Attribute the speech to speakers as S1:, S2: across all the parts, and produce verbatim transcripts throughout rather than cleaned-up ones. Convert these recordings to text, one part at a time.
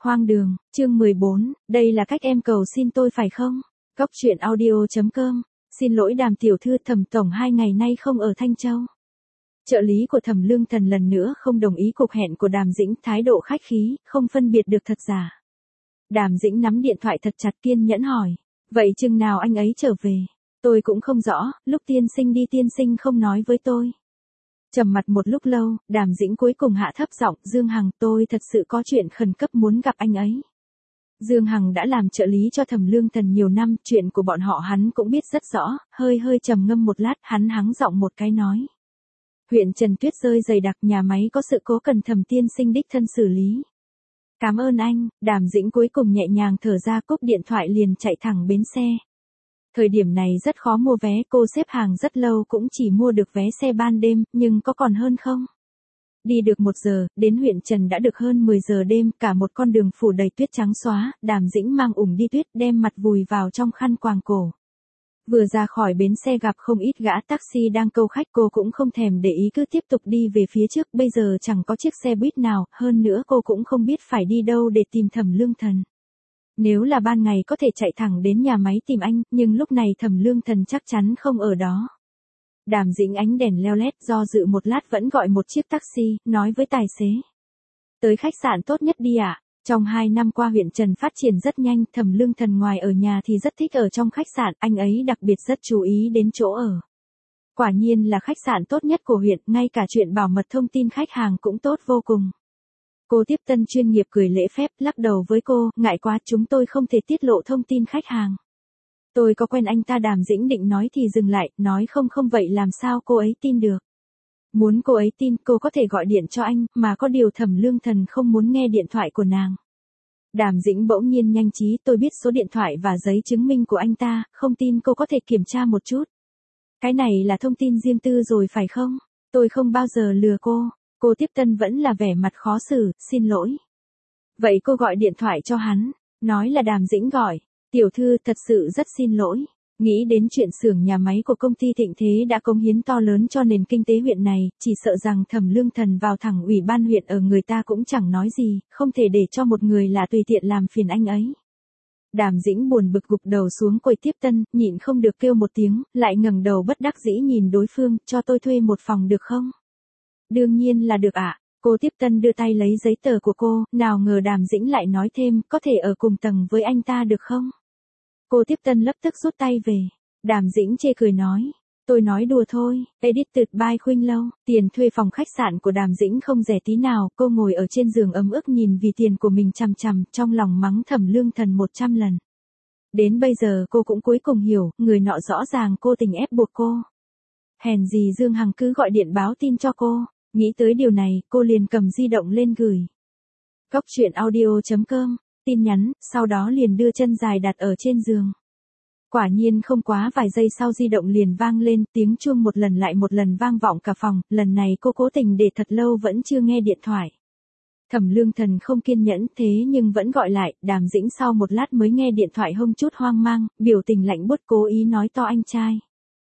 S1: Hoang đường, chương mười bốn, đây là cách em cầu xin tôi phải không? Góc truyện audio chấm com, xin lỗi Đàm tiểu thư, Thẩm tổng hai ngày nay không ở Thanh Châu. Trợ lý của Thẩm Lương Thần lần nữa không đồng ý cuộc hẹn của Đàm Dĩnh, thái độ khách khí, không phân biệt được thật giả. Đàm Dĩnh nắm điện thoại thật chặt, kiên nhẫn hỏi, vậy chừng nào anh ấy trở về? Tôi cũng không rõ, lúc tiên sinh đi tiên sinh không nói với tôi. Trầm mặt một lúc lâu, Đàm Dĩnh cuối cùng hạ thấp giọng, Dương Hằng, tôi thật sự có chuyện khẩn cấp muốn gặp anh ấy. Dương Hằng đã làm trợ lý cho Thẩm Lương Thần nhiều năm, chuyện của bọn họ hắn cũng biết rất rõ, hơi hơi trầm ngâm một lát, hắn hắng giọng một cái nói. Huyện Trần tuyết rơi dày đặc, nhà máy có sự cố cần Thẩm tiên sinh đích thân xử lý. Cảm ơn anh, Đàm Dĩnh cuối cùng nhẹ nhàng thở ra, cúp điện thoại liền chạy thẳng bến xe. Thời điểm này rất khó mua vé, cô xếp hàng rất lâu cũng chỉ mua được vé xe ban đêm, nhưng có còn hơn không? Đi được một giờ, đến huyện Trần đã được hơn mười giờ đêm, cả một con đường phủ đầy tuyết trắng xóa, Đàm Dĩnh mang ủng đi tuyết, đem mặt vùi vào trong khăn quàng cổ. Vừa ra khỏi bến xe gặp không ít gã taxi đang câu khách, cô cũng không thèm để ý, cứ tiếp tục đi về phía trước, bây giờ chẳng có chiếc xe buýt nào, hơn nữa cô cũng không biết phải đi đâu để tìm Thẩm Lương Thần. Nếu là ban ngày có thể chạy thẳng đến nhà máy tìm anh, nhưng lúc này Thẩm Lương Thần chắc chắn không ở đó. Đàm Dĩnh ánh đèn leo lét, do dự một lát vẫn gọi một chiếc taxi, nói với tài xế. Tới khách sạn tốt nhất đi ạ. À? Trong hai năm qua huyện Trần phát triển rất nhanh, Thẩm Lương Thần ngoài ở nhà thì rất thích ở trong khách sạn, anh ấy đặc biệt rất chú ý đến chỗ ở. Quả nhiên là khách sạn tốt nhất của huyện, ngay cả chuyện bảo mật thông tin khách hàng cũng tốt vô cùng. Cô tiếp tân chuyên nghiệp cười lễ phép, lắc đầu với cô, ngại quá, chúng tôi không thể tiết lộ thông tin khách hàng. Tôi có quen anh ta. Đàm Dĩnh định nói thì dừng lại, nói không không vậy làm sao cô ấy tin được. Muốn cô ấy tin, cô có thể gọi điện cho anh, mà có điều Thẩm Lương Thần không muốn nghe điện thoại của nàng. Đàm Dĩnh bỗng nhiên nhanh trí, tôi biết số điện thoại và giấy chứng minh của anh ta, không tin cô có thể kiểm tra một chút. Cái này là thông tin riêng tư rồi phải không? Tôi không bao giờ lừa cô. Cô tiếp tân vẫn là vẻ mặt khó xử, xin lỗi. Vậy cô gọi điện thoại cho hắn, nói là Đàm Dĩnh gọi. Tiểu thư, thật sự rất xin lỗi. Nghĩ đến chuyện xưởng nhà máy của công ty Thịnh Thế đã cống hiến to lớn cho nền kinh tế huyện này, chỉ sợ rằng Thẩm Lương Thần vào thẳng ủy ban huyện ở người ta cũng chẳng nói gì, không thể để cho một người lạ tùy tiện làm phiền anh ấy. Đàm Dĩnh buồn bực gục đầu xuống quầy tiếp tân, nhịn không được kêu một tiếng, lại ngẩng đầu bất đắc dĩ nhìn đối phương, cho tôi thuê một phòng được không? Đương nhiên là được ạ. À. Cô tiếp tân đưa tay lấy giấy tờ của cô, nào ngờ Đàm Dĩnh lại nói thêm, có thể ở cùng tầng với anh ta được không? Cô tiếp tân lập tức rút tay về. Đàm Dĩnh chê cười nói, tôi nói đùa thôi. Edited by Khuynh Lâu. Tiền thuê phòng khách sạn của Đàm Dĩnh không rẻ tí nào, cô ngồi ở trên giường ấm ức nhìn vì tiền của mình chằm chằm, trong lòng mắng Thẩm Lương Thần một trăm lần. Đến bây giờ cô cũng cuối cùng hiểu, người nọ rõ ràng cô tình ép buộc cô. Hèn gì Dương Hằng cứ gọi điện báo tin cho cô. Nghĩ tới điều này, cô liền cầm di động lên gửi. Góc truyện audio chấm com, tin nhắn, sau đó liền đưa chân dài đặt ở trên giường. Quả nhiên không quá vài giây sau di động liền vang lên, tiếng chuông một lần lại một lần vang vọng cả phòng, lần này cô cố tình để thật lâu vẫn chưa nghe điện thoại. Thẩm Lương Thần không kiên nhẫn thế nhưng vẫn gọi lại, Đàm Dĩnh sau một lát mới nghe điện thoại hông chút hoang mang, biểu tình lạnh buốt cố ý nói to anh trai.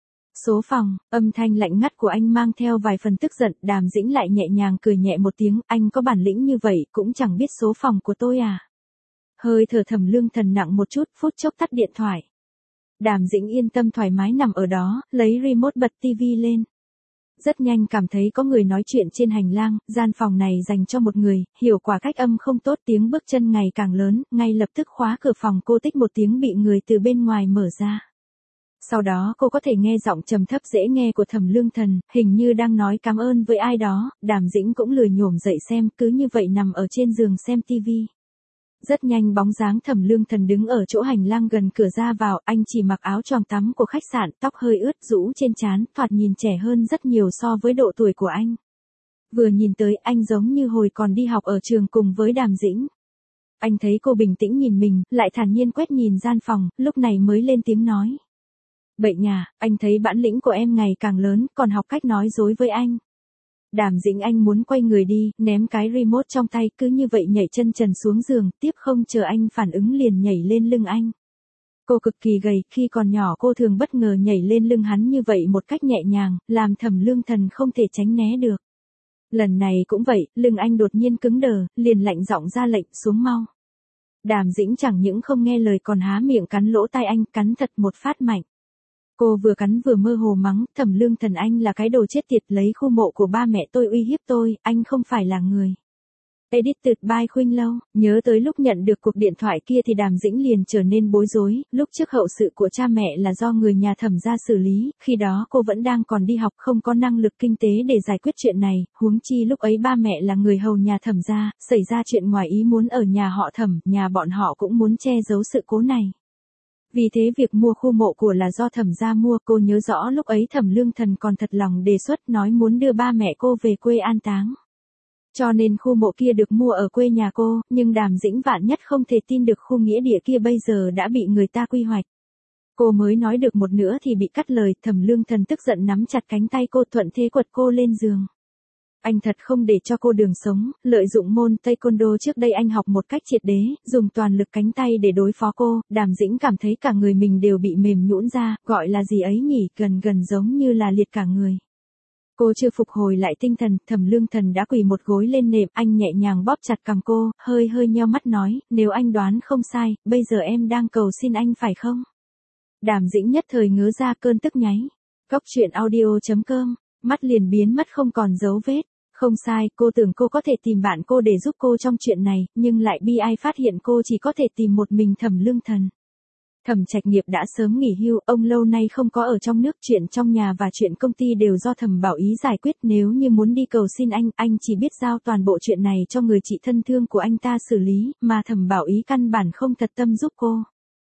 S1: Số phòng, âm thanh lạnh ngắt của anh mang theo vài phần tức giận, Đàm Dĩnh lại nhẹ nhàng cười nhẹ một tiếng, anh có bản lĩnh như vậy cũng chẳng biết số phòng của tôi à. Hơi thở Thẩm Lương Thần nặng một chút, phút chốc tắt điện thoại. Đàm Dĩnh yên tâm thoải mái nằm ở đó, lấy remote bật tivi lên. Rất nhanh cảm thấy có người nói chuyện trên hành lang, gian phòng này dành cho một người, hiệu quả cách âm không tốt, tiếng bước chân ngày càng lớn, ngay lập tức khóa cửa phòng, cô tích một tiếng bị người từ bên ngoài mở ra. Sau đó cô có thể nghe giọng trầm thấp dễ nghe của Thẩm Lương Thần, hình như đang nói cảm ơn với ai đó. Đàm Dĩnh cũng lười nhổm dậy xem, cứ như vậy nằm ở trên giường xem tivi. Rất nhanh bóng dáng Thẩm Lương Thần đứng ở chỗ hành lang gần cửa ra vào, anh chỉ mặc áo choàng tắm của khách sạn, tóc hơi ướt rũ trên trán, thoạt nhìn trẻ hơn rất nhiều so với độ tuổi của anh. Vừa nhìn tới anh giống như hồi còn đi học ở trường cùng với Đàm Dĩnh. Anh thấy cô bình tĩnh nhìn mình, lại thản nhiên quét nhìn gian phòng, lúc này mới lên tiếng nói. Bệnh nhà, anh thấy bản lĩnh của em ngày càng lớn, còn học cách nói dối với anh. Đàm Dĩnh anh muốn quay người đi, ném cái remote trong tay, cứ như vậy nhảy chân trần xuống giường, tiếp không chờ anh phản ứng liền nhảy lên lưng anh. Cô cực kỳ gầy, khi còn nhỏ cô thường bất ngờ nhảy lên lưng hắn như vậy một cách nhẹ nhàng, làm Thẩm Lương Thần không thể tránh né được. Lần này cũng vậy, lưng anh đột nhiên cứng đờ, liền lạnh giọng ra lệnh, xuống mau. Đàm Dĩnh chẳng những không nghe lời còn há miệng cắn lỗ tai anh, cắn thật một phát mạnh. Cô vừa cắn vừa mơ hồ mắng, Thẩm Lương Thần anh là cái đồ chết tiệt, lấy khu mộ của ba mẹ tôi uy hiếp tôi, anh không phải là người. Edited by Khuynh Lâu. Nhớ tới lúc nhận được cuộc điện thoại kia thì Đàm Dĩnh liền trở nên bối rối, lúc trước hậu sự của cha mẹ là do người nhà Thẩm gia xử lý, khi đó cô vẫn đang còn đi học không có năng lực kinh tế để giải quyết chuyện này, huống chi lúc ấy ba mẹ là người hầu nhà Thẩm gia, xảy ra chuyện ngoài ý muốn ở nhà họ Thẩm, nhà bọn họ cũng muốn che giấu sự cố này. Vì thế việc mua khu mộ của là do Thẩm gia mua, cô nhớ rõ lúc ấy Thẩm Lương Thần còn thật lòng đề xuất nói muốn đưa ba mẹ cô về quê an táng. Cho nên khu mộ kia được mua ở quê nhà cô, nhưng Đàm Dĩnh vạn nhất không thể tin được khu nghĩa địa kia bây giờ đã bị người ta quy hoạch. Cô mới nói được một nửa thì bị cắt lời, Thẩm Lương Thần tức giận nắm chặt cánh tay cô, thuận thế quật cô lên giường. Anh thật không để cho cô đường sống, lợi dụng môn taekwondo trước đây anh học một cách triệt đế, dùng toàn lực cánh tay để đối phó cô, Đàm Dĩnh cảm thấy cả người mình đều bị mềm nhũn ra, gọi là gì ấy nhỉ, gần gần giống như là liệt cả người. Cô chưa phục hồi lại tinh thần, Thẩm Lương Thần đã quỳ một gối lên nệm, anh nhẹ nhàng bóp chặt cằm cô, hơi hơi nheo mắt nói, nếu anh đoán không sai, bây giờ em đang cầu xin anh phải không? Đàm Dĩnh nhất thời ngớ ra, cơn tức nháy. Cóc truyện audio chấm com, mắt liền biến mất không còn dấu vết. Không sai, cô tưởng cô có thể tìm bạn cô để giúp cô trong chuyện này, nhưng lại bi ai phát hiện cô chỉ có thể tìm một mình Thẩm Lương Thần. Thẩm Trạch Nghiệp đã sớm nghỉ hưu, ông lâu nay không có ở trong nước, chuyện trong nhà và chuyện công ty đều do Thẩm Bảo Ý giải quyết, nếu như muốn đi cầu xin anh, anh chỉ biết giao toàn bộ chuyện này cho người chị thân thương của anh ta xử lý, mà Thẩm Bảo Ý căn bản không thật tâm giúp cô.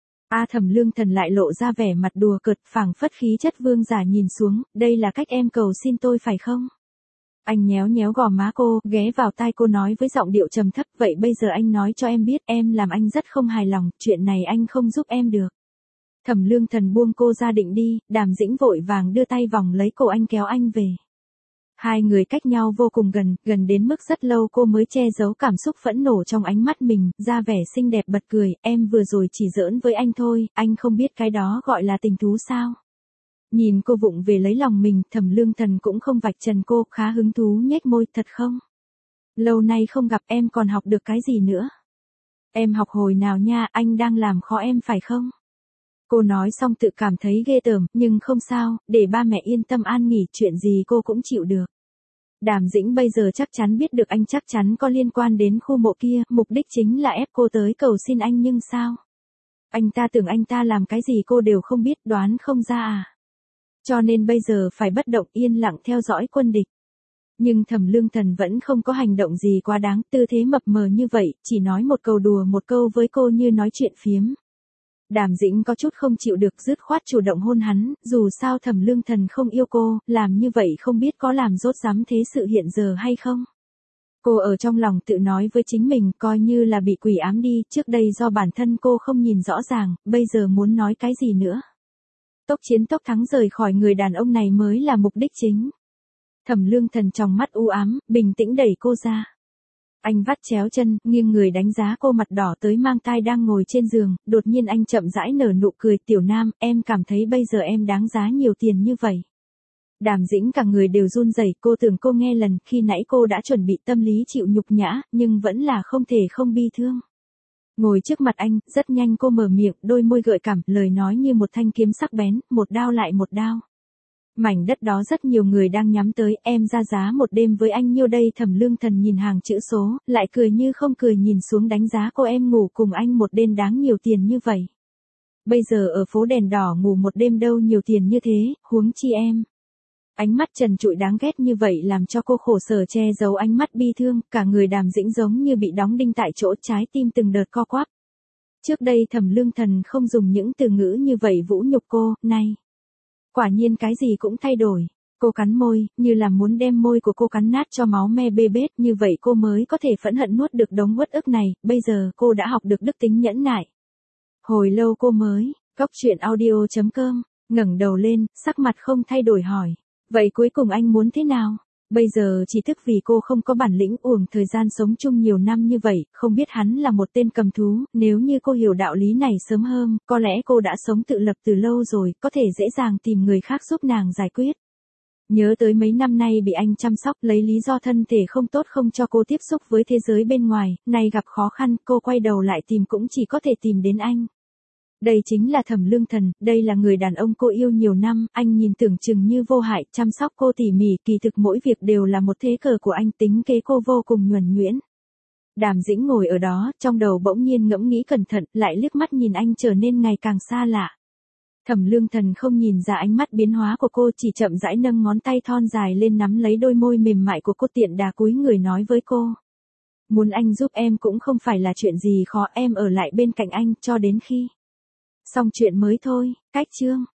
S1: A Thẩm Lương Thần lại lộ ra vẻ mặt đùa cợt, phảng phất khí chất vương giả nhìn xuống, đây là cách em cầu xin tôi phải không? Anh nhéo nhéo gò má cô, ghé vào tai cô nói với giọng điệu trầm thấp, vậy bây giờ anh nói cho em biết, em làm anh rất không hài lòng, chuyện này anh không giúp em được. Thẩm Lương Thần buông cô ra định đi, Đàm Dĩnh vội vàng đưa tay vòng lấy cổ anh kéo anh về. Hai người cách nhau vô cùng gần, gần đến mức rất lâu cô mới che giấu cảm xúc phẫn nộ trong ánh mắt mình, ra vẻ xinh đẹp bật cười, em vừa rồi chỉ giỡn với anh thôi, anh không biết cái đó gọi là tình thú sao? Nhìn cô vụng về lấy lòng mình, Thẩm Lương Thần cũng không vạch trần cô, khá hứng thú nhếch môi, thật không? Lâu nay không gặp em còn học được cái gì nữa? Em học hồi nào nha, anh đang làm khó em phải không? Cô nói xong tự cảm thấy ghê tởm, nhưng không sao, để ba mẹ yên tâm an nghỉ, chuyện gì cô cũng chịu được. Đàm Dĩnh bây giờ chắc chắn biết được anh chắc chắn có liên quan đến khu mộ kia, mục đích chính là ép cô tới cầu xin anh nhưng sao? Anh ta tưởng anh ta làm cái gì cô đều không biết, đoán không ra à? Cho nên bây giờ phải bất động yên lặng theo dõi quân địch. Nhưng Thẩm Lương Thần vẫn không có hành động gì quá đáng, tư thế mập mờ như vậy, chỉ nói một câu đùa một câu với cô như nói chuyện phiếm. Đàm Dĩnh có chút không chịu được, dứt khoát chủ động hôn hắn, dù sao Thẩm Lương Thần không yêu cô, làm như vậy không biết có làm dốt dám thế sự hiện giờ hay không. Cô ở trong lòng tự nói với chính mình, coi như là bị quỷ ám đi, trước đây do bản thân cô không nhìn rõ ràng, bây giờ muốn nói cái gì nữa. Tốc chiến tốc thắng rời khỏi người đàn ông này mới là mục đích chính. Thẩm Lương Thần trong mắt u ám, bình tĩnh đẩy cô ra. Anh vắt chéo chân, nghiêng người đánh giá cô mặt đỏ tới mang tai đang ngồi trên giường, đột nhiên anh chậm rãi nở nụ cười, tiểu nam, em cảm thấy bây giờ em đáng giá nhiều tiền như vậy. Đàm Dĩnh cả người đều run rẩy, cô tưởng cô nghe lần, khi nãy cô đã chuẩn bị tâm lý chịu nhục nhã, nhưng vẫn là không thể không bi thương. Ngồi trước mặt anh, rất nhanh cô mở miệng, đôi môi gợi cảm, lời nói như một thanh kiếm sắc bén, một đao lại một đao. Mảnh đất đó rất nhiều người đang nhắm tới, em ra giá một đêm với anh nhiêu đây? Thẩm Lương Thần nhìn hàng chữ số, lại cười như không cười nhìn xuống đánh giá cô, em ngủ cùng anh một đêm đáng nhiều tiền như vậy. Bây giờ ở phố đèn đỏ ngủ một đêm đâu nhiều tiền như thế, huống chi em. Ánh mắt trần trụi đáng ghét như vậy làm cho cô khổ sở che giấu ánh mắt bi thương, cả người Đàm Dĩnh giống như bị đóng đinh tại chỗ, trái tim từng đợt co quắp. Trước đây Thẩm Lương Thần không dùng những từ ngữ như vậy vũ nhục cô, nay. Quả nhiên cái gì cũng thay đổi. Cô cắn môi, như là muốn đem môi của cô cắn nát cho máu me bê bết, như vậy cô mới có thể phẫn hận nuốt được đống uất ức này, bây giờ cô đã học được đức tính nhẫn nại. Hồi lâu cô mới, cóc truyện audio chấm com, ngẩng đầu lên, sắc mặt không thay đổi hỏi. Vậy cuối cùng anh muốn thế nào? Bây giờ chỉ thức vì cô không có bản lĩnh, uổng thời gian sống chung nhiều năm như vậy, không biết hắn là một tên cầm thú, nếu như cô hiểu đạo lý này sớm hơn, có lẽ cô đã sống tự lập từ lâu rồi, có thể dễ dàng tìm người khác giúp nàng giải quyết. Nhớ tới mấy năm nay bị anh chăm sóc lấy lý do thân thể không tốt không cho cô tiếp xúc với thế giới bên ngoài, nay gặp khó khăn cô quay đầu lại tìm cũng chỉ có thể tìm đến anh. Đây chính là Thẩm Lương Thần, đây là người đàn ông cô yêu nhiều năm, anh nhìn tưởng chừng như vô hại, chăm sóc cô tỉ mỉ, kỳ thực mỗi việc đều là một thế cờ của anh, tính kế cô vô cùng nhuần nhuyễn. Đàm Dĩnh ngồi ở đó, trong đầu bỗng nhiên ngẫm nghĩ cẩn thận, lại liếc mắt nhìn anh trở nên ngày càng xa lạ. Thẩm Lương Thần không nhìn ra ánh mắt biến hóa của cô, chỉ chậm rãi nâng ngón tay thon dài lên nắm lấy đôi môi mềm mại của cô, tiện đà cúi người nói với cô. Muốn anh giúp em cũng không phải là chuyện gì khó, em ở lại bên cạnh anh cho đến khi xong chuyện mới thôi. Cách chương